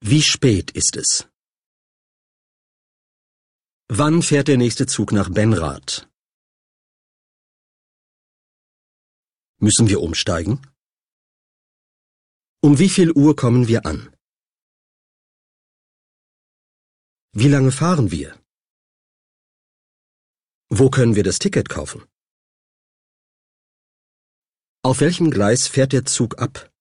Wie spät ist es? Wann fährt der nächste Zug nach Benrath? Müssen wir umsteigen? Um wie viel Uhr kommen wir an? Wie lange fahren wir? Wo können wir das Ticket kaufen? Auf welchem Gleis fährt der Zug ab?